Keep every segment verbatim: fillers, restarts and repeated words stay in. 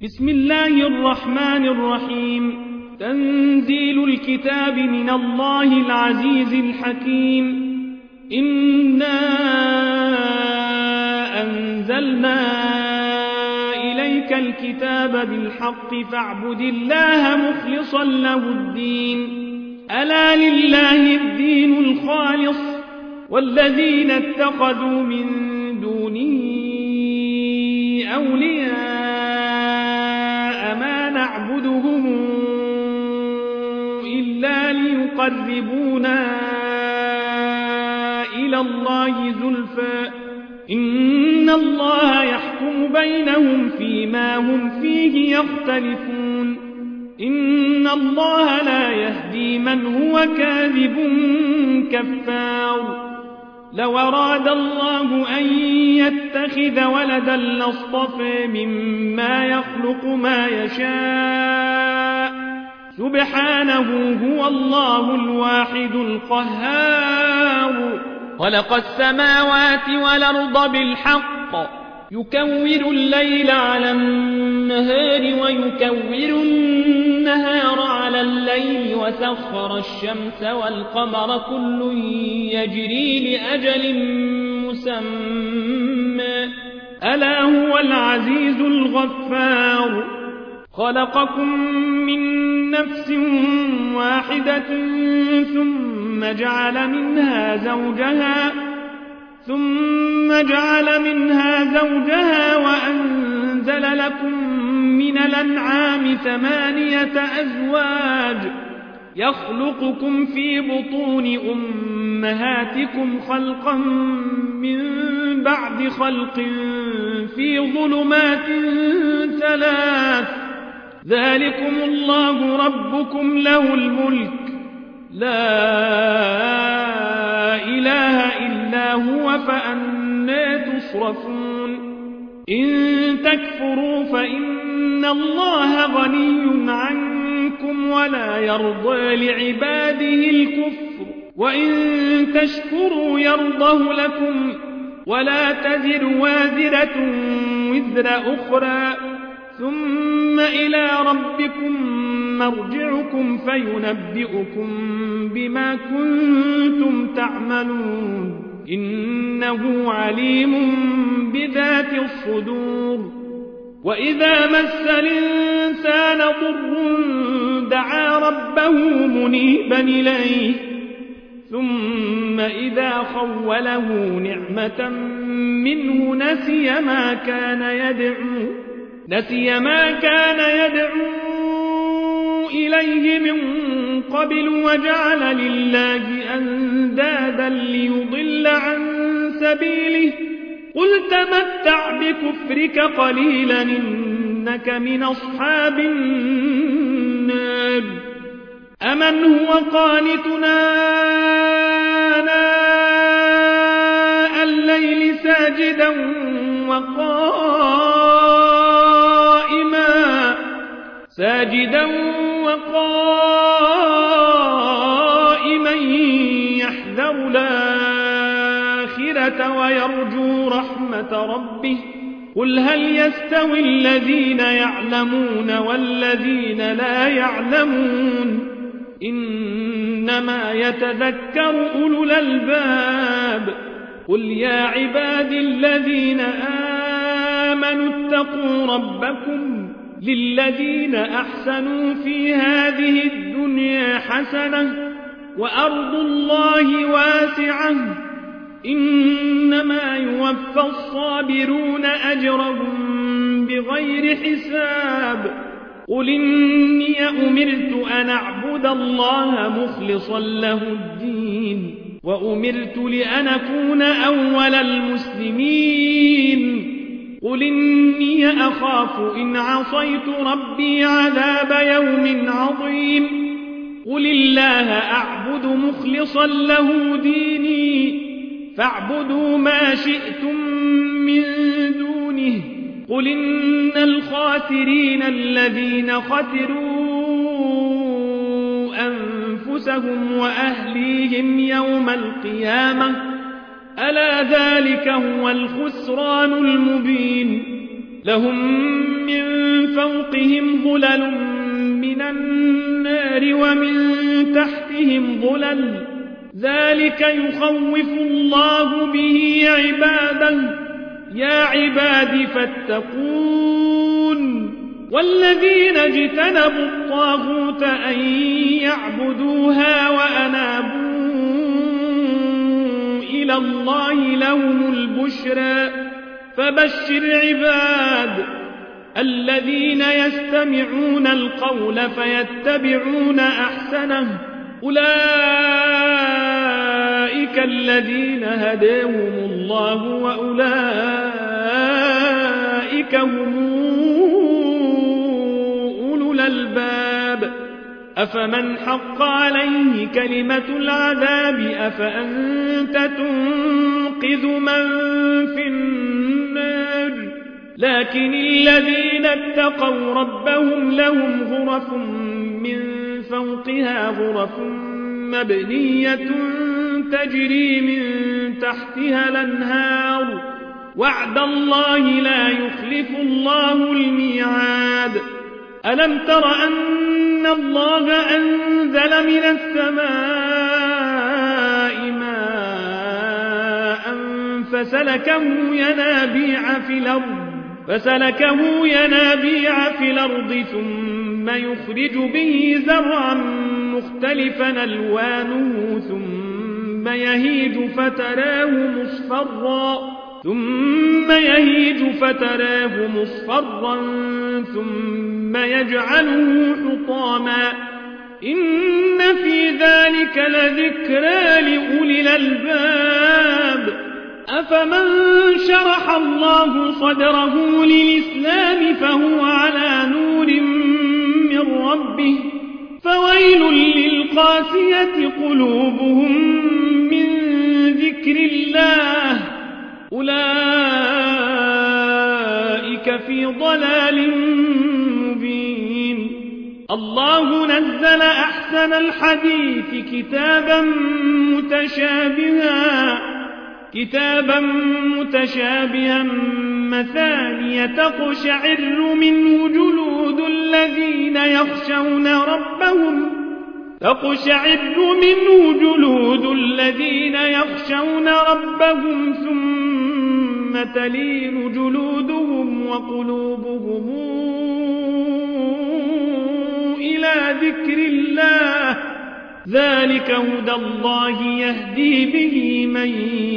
بسم الله الرحمن الرحيم. تنزيل الكتاب من الله العزيز الحكيم. إنا أنزلنا إليك الكتاب بالحق فاعبد الله مخلصا له الدين. ألا لله الدين الخالص والذين اتخذوا من دونه أولياء ما نعبدهم إلا ليقربونا إلى الله زلفى إن الله يحكم بينهم فيما هم فيه يختلفون. إن الله لا يهدي من هو كاذب كفار. لو أراد الله أن يتخذ ولدا لاصطفى مما يخلق ما يشاء سبحانه هو الله الواحد القهار. خلق السماوات والأرض بالحق يكور الليل على النهار ويكور النهار على الليل وسخر الشمس والقمر كل يجري لأجل مسمى ألا هو العزيز الغفار. خلقكم من نفس واحدة ثم جعل منها زوجها ثم جعل منها زوجها وأنزل لكم من الأنعام ثمانية أزواج يخلقكم في بطون أمهاتكم خلقا من بعد خلق في ظلمات ثلاث ذلكم الله ربكم له الملك لا إله إلا هو فأنى تصرفون. إن تكفروا فإن الله غني عنكم ولا يرضى لعباده الكفر وإن تشكروا يرضه لكم ولا تزر وازرة وزر أخرى ثم إلى ربكم مرجعكم فينبئكم بما كنتم تعملون إنه عليم بذات الصدور. وإذا مس الإنسان ضر دعا ربه منيبا إليه ثم إذا خوله نعمة منه نسي ما كان يدعو نسي ما كان يدعو إليه من قبل وجعل لله أندادا ليضل عن سبيله قل تمتع بكفرك قليلا إنك من أصحاب النار. أمن هو قانتنا آناء الليل ساجدا وقائما ساجدا وقائما يحذر الآخرة ويرجو رحمة ربه قل هل يستوي الذين يعلمون والذين لا يعلمون إنما يتذكر أولو الألباب. قل يا عباد الذين آمنوا اتقوا ربكم للذين أحسنوا في هذه الدنيا حسنة وأرض الله واسعة إنما يوفى الصابرون أجرهم بغير حساب. قل إني أمرت أن أعبد الله مخلصا له الدين وأمرت لأن أكون أول المسلمين. قل إني أخاف إن عصيت ربي عذاب يوم عظيم. قل الله أعبد مخلصا له ديني فاعبدوا ما شئتم من دونه. قل إن الخاسرين الذين خسروا أنفسهم وأهليهم يوم القيامة ألا ذلك هو الخسران المبين. لهم من فوقهم ظلل من النار ومن تحتهم ظلل ذلك يخوف الله به عباده يا عباد فاتقون والذين اجتنبوا الطاغوت أن يعبدوها وأنابوا إلى الله لهم البشرى فبشر عباد الذين يستمعون القول فيتبعون أحسنه أولئك الذين هداهم الله وأولئك هم أولو الألباب أفمن حق عليه كلمة العذاب أفأنت تنقذ من في النار لكن الذين اتقوا ربهم لهم غرف من فوقها غرف مبنية تجري من تحتها الأنهار وعد الله لا يخلف الله الميعاد ألم تر أن الله أنزل من السماء ماء فسلكه ينابيع في الأرض فسلكه ينابيع في الأرض ثم يخرج به زرعا مختلفا ألوانه ثم يهيج فتراه مصفرا ثم يهيج فتراه مصفرا ثم يجعله حطاما إن في ذلك لذكرى لأولي الألباب أفمن شرح الله صدره للإسلام فهو على نور من ربه فويل للقاسية قلوبهم من ذكر الله أولئك في ضلال مبين الله نزل أحسن الحديث كتابا متشابها كتابا متشابها مثانية تقشعر منه جلود الذين يخشون ربهم تقشعر منه جلود الذين يخشون ربهم ثم تلين جلودهم وقلوبهم إلى ذكر الله ذلك هدى الله يهدي به من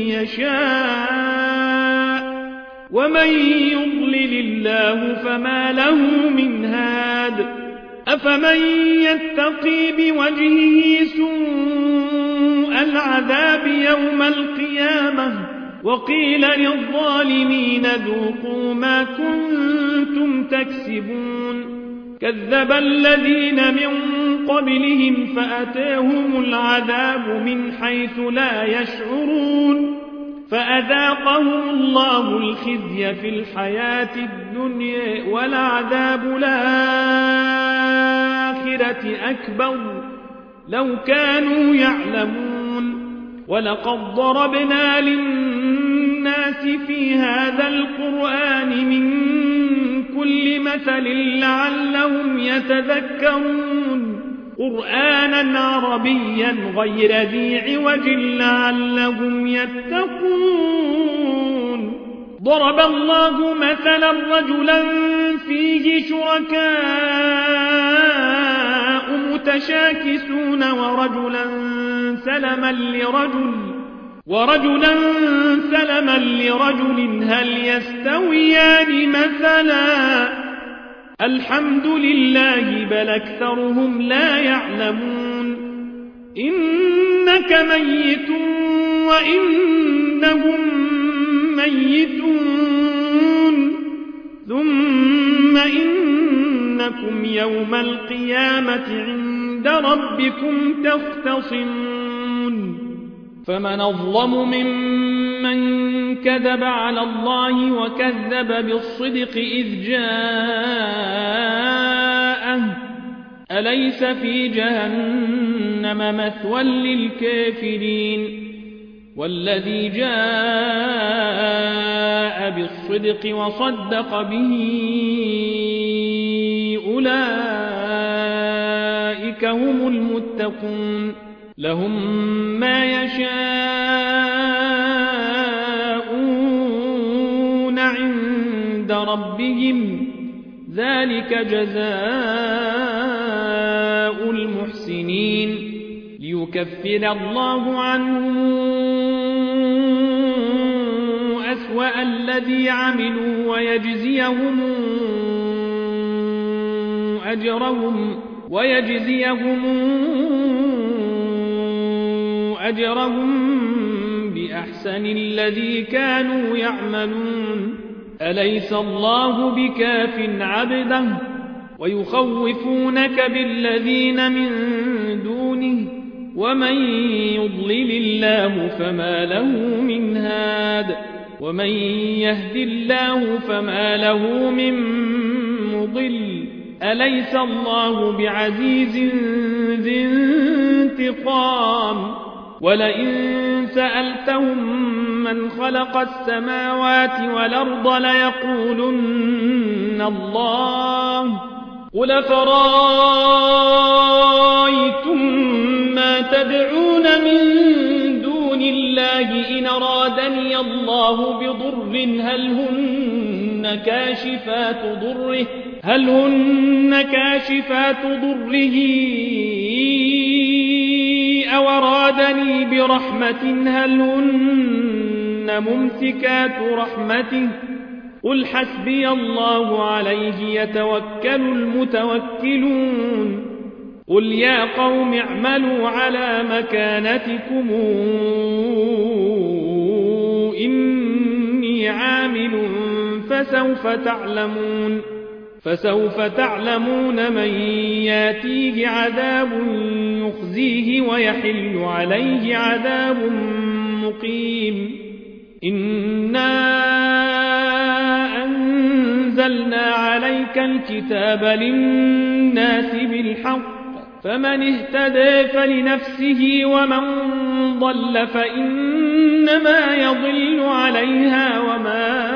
يشاء ومن يضلل الله فما له من هاد أفمن يتقي بوجهه سوء العذاب يوم القيامة وقيل للظالمين ذوقوا ما كنتم تكسبون كذب الذين من قبلهم فأتاهم العذاب من حيث لا يشعرون فأذاقهم الله الخزي في الحياة الدنيا ولعذاب الآخرة أكبر لو كانوا يعلمون ولقد ضربنا للناس في هذا القرآن من كل مثل لعلهم يتذكرون قرآنا عربيا غير ذي عوج لعلهم يتقون ضرب الله مثلا رجلا فيه شركاء متشاكسون ورجلا سلما لرجل ورجلا سلما لرجل هل يستويان مثلا الحمد لله بل أكثرهم لا يعلمون إنك ميت وإنهم ميتون ثم إنكم يوم القيامة عند ربكم تختصمون فمن أظلم ممن كذب على الله وكذب بالصدق إذ جاءه أليس في جهنم مثوى للكافرين والذي جاء بالصدق وصدق به أولئك هم المتقون لهم ما يشاءون عند ربهم ذلك جزاء المحسنين ليكفر الله عنهم أسوأ الذي عملوا ويجزيهم أجرهم ويجزيهم أجرهم بأحسن الذي كانوا يعملون أليس الله بكاف عبده ويخوفونك بالذين من دونه ومن يضلل الله فما له من هاد ومن يهد الله فما له من مضل أليس الله بعزيز ذي انتقام ولئن سألتهم من خلق السماوات والأرض ليقولن الله قل فرأيتم ما تدعون من دون الله إن أرادني الله بضر هل هن كاشفات ضره هل هن كاشفات ضره أو أرادني برحمة هل هن ممسكات رحمته قل حسبي الله عليه يتوكل المتوكلون قل يا قوم اعملوا على مكانتكم إني عامل فسوف تعلمون فسوف تعلمون من ياتيه عذاب يخزيه ويحل عليه عذاب مقيم إنا أنزلنا عليك الكتاب للناس بالحق فمن اهتدى فلنفسه ومن ضل فإنما يضل عليها وما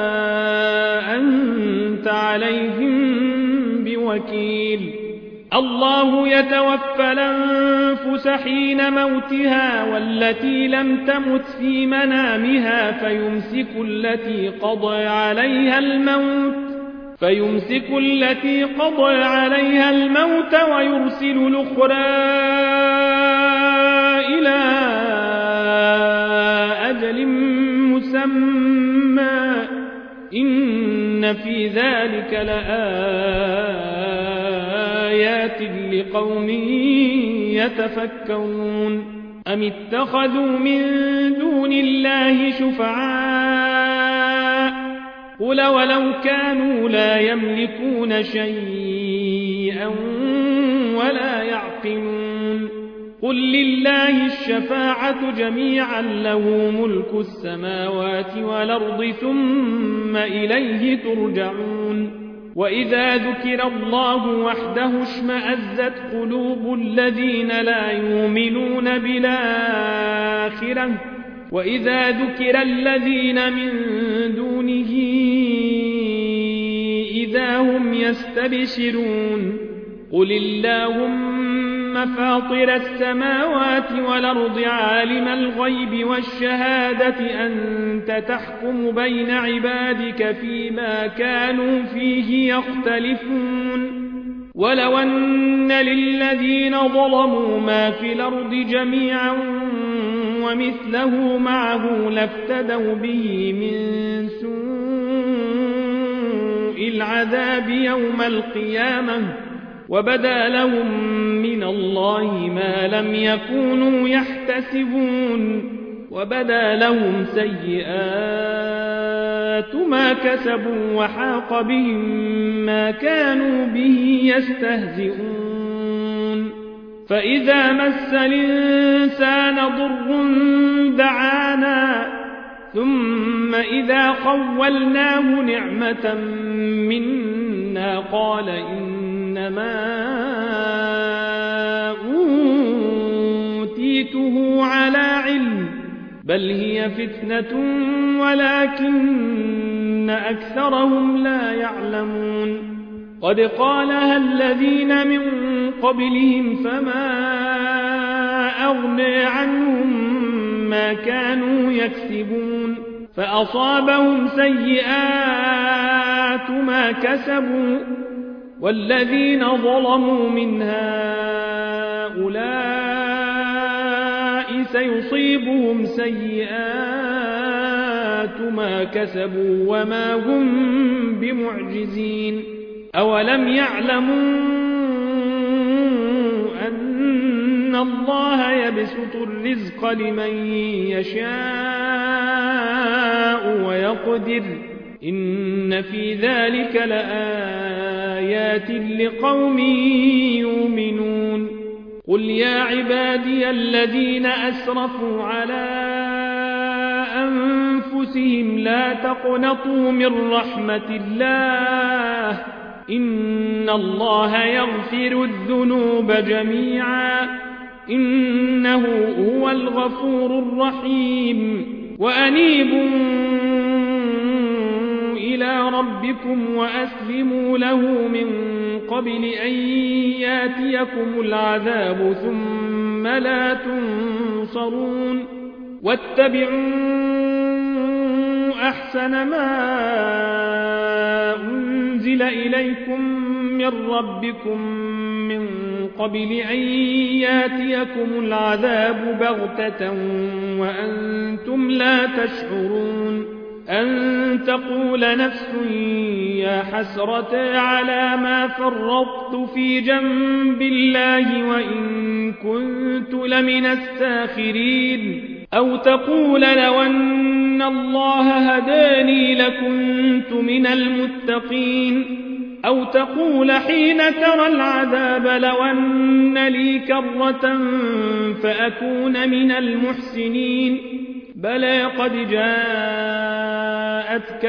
أنت عليهم بوكيل الله يتوفى الأنفس حين موتها والتي لم تمت في منامها فيمسك التي قضى عليها الموت فيمسك التي قضى عليها الموت ويرسل الأخرى إلى أجل مسمى إن في ذلك لآيات لقوم يتفكرون أم اتخذوا من دون الله شفعاء قل ولو كانوا لا يملكون شيئا ولا يعقلون قل لله الشفاعة جميعا له ملك السماوات والأرض ثم إليه ترجعون وإذا ذكر الله وحده اشمأزت قلوب الذين لا يؤمنون بالآخرة وإذا ذكر الذين من دونه إذا هم يستبشرون قل اللهم فاطر السماوات والأرض عالم الغيب والشهادة أنت تحكم بين عبادك فيما كانوا فيه يختلفون ولو أن للذين ظلموا ما في الأرض جميعا ومثله معه لافتدوا به من سوء العذاب يوم القيامة وبدا لهم من الله ما لم يكونوا يحتسبون وبدا لهم سيئات ما كسبوا وحاق بهم ما كانوا به يستهزئون فإذا مس الإنسان ضر دعانا ثم إذا خولناه نعمة منا قال إنما أوتيته على علم بل هي فتنة ولكن أكثرهم لا يعلمون قد قالها الذين من قبلهم فما أغنى عنهم ما كانوا يكسبون فأصابهم سيئات ما كسبوا والذين ظلموا من هؤلاء سيصيبهم سيئات ما كسبوا وما هم بمعجزين أولم يعلموا أن الله يبسط الرزق لمن يشاء ويقدر إن في ذلك لآيات لقوم يؤمنون قل يا عبادي الذين أسرفوا على أنفسهم لا تقنطوا من رحمة الله إن الله يغفر الذنوب جميعا إنه هو الغفور الرحيم وأنيبوا إلى ربكم وأسلموا له من قبل أن ياتيكم العذاب ثم لا تنصرون واتبعوا أحسن ما أنزل إليكم من ربكم من قبل أن ياتيكم العذاب بغتة وأنتم لا تشعرون أن تقول نفس يا حسرة على ما فرطت في جنب الله وإن كنت لمن الساخرين أو تقول لو أن الله هداني لكنت من المتقين أو تقول حين ترى العذاب لو أن لي كرة فأكون من المحسنين بلى قد جاءتك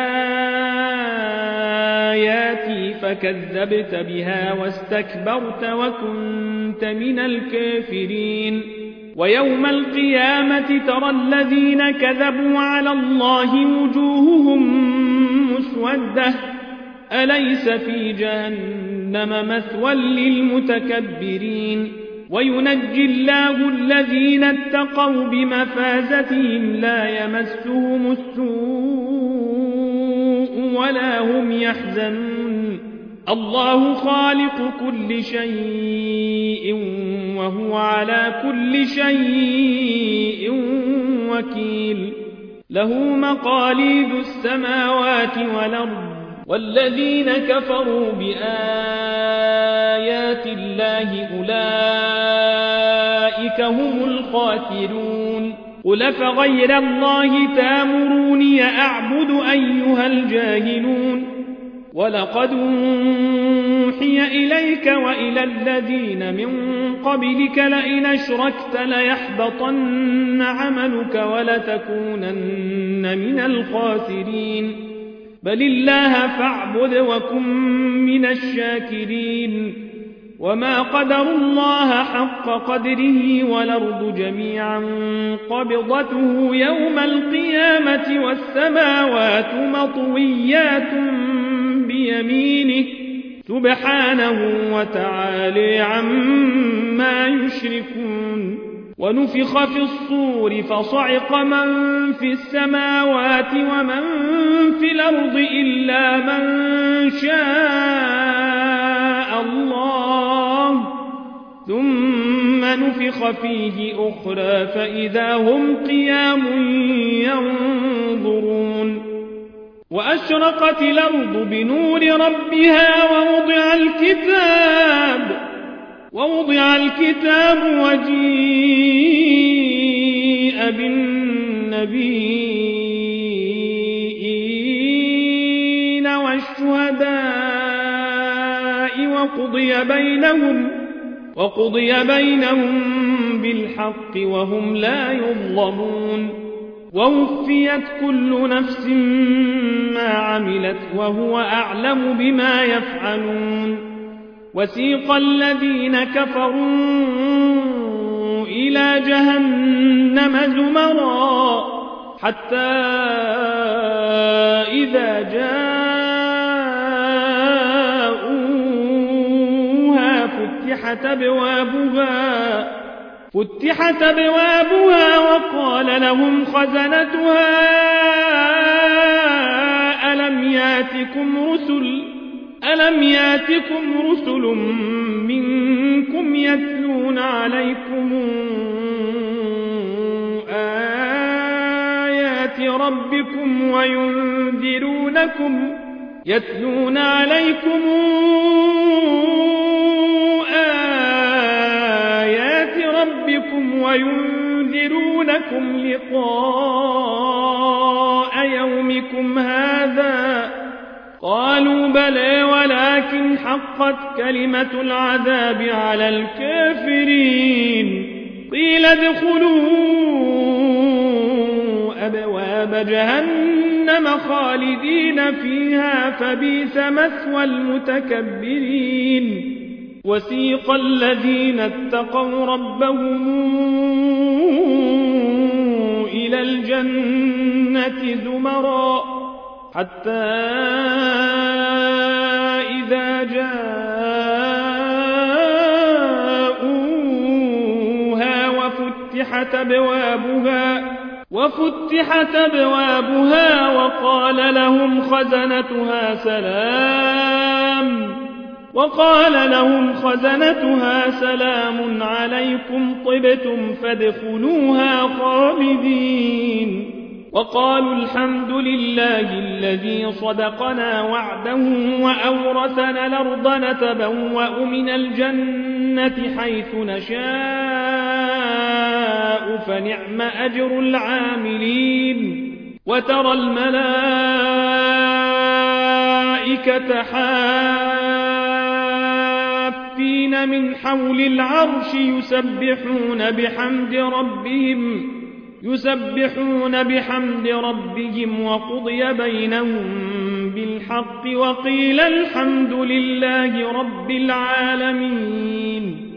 آياتي فكذبت بها واستكبرت وكنت من الكافرين ويوم القيامة ترى الذين كذبوا على الله وجوههم مسودة أليس في جهنم مثوى للمتكبرين وينجي الله الذين اتقوا بمفازتهم لا يمسهم السوء ولا هم يحزنون الله خالق كل شيء وهو على كل شيء وكيل له مقاليد السماوات والأرض والذين كفروا بآيات الله أولئك هم الخاسرون قل فغير الله تامروني أعبد أيها الجاهلون ولقد أوحي إليك وإلى الذين من قبلك لئن أشركت ليحبطن عملك ولتكونن من الخاسرين بل الله فاعبد وكن من الشاكرين وما قدروا الله حق قدره والأرض جميعا قبضته يوم القيامة والسماوات مطويات بيمينه سبحانه وتعالى عما يشركون ونفخ في الصور فصعق من في السماوات ومن في الأرض إلا من شاء الله ثم نفخ فيه أخرى فإذا هم قيام ينظرون وأشرقت الأرض بنور ربها ووضع الكتاب ووضع الكتاب وجيء بالنبيين والشهداء وقضي بينهم وقضي بينهم بالحق وهم لا يظلمون ووفيت كل نفس ما عملت وهو أعلم بما يفعلون وسيق الذين كفروا إلى جهنم زمرا حتى إذا جاءوها فتحت أبوابها فتحت أبوابها وقال لهم خزنتها ألم ياتكم رسل ألم ياتكم رسل منكم يتلون عليكم آيات ربكم وينذرونكم يتلون عليكم آيات ربكم وينذرونكم لقاء يومكم هذا قالوا بلى ولكن حقت كلمة العذاب على الكافرين قيل ادخلوا أبواب جهنم خالدين فيها فبئس مثوى المتكبرين وسيق الذين اتقوا ربهم إلى الجنة زمرا حتى إذا جاءوها وفتحت أبوابها وفتحت أبوابها وقال لهم خزنتها سلام وقال لهم خزنتها سلام عليكم طبتم فادخلوها خالدين وقالوا الحمد لله الذي صدقنا وعده وأورثنا الأرض نتبوأ من الجنة حيث نشاء فنعم أجر العاملين وترى الملائكة حافين من حول العرش يسبحون بحمد ربهم يسبحون بحمد ربهم وقضي بينهم بالحق وقيل الحمد لله رب العالمين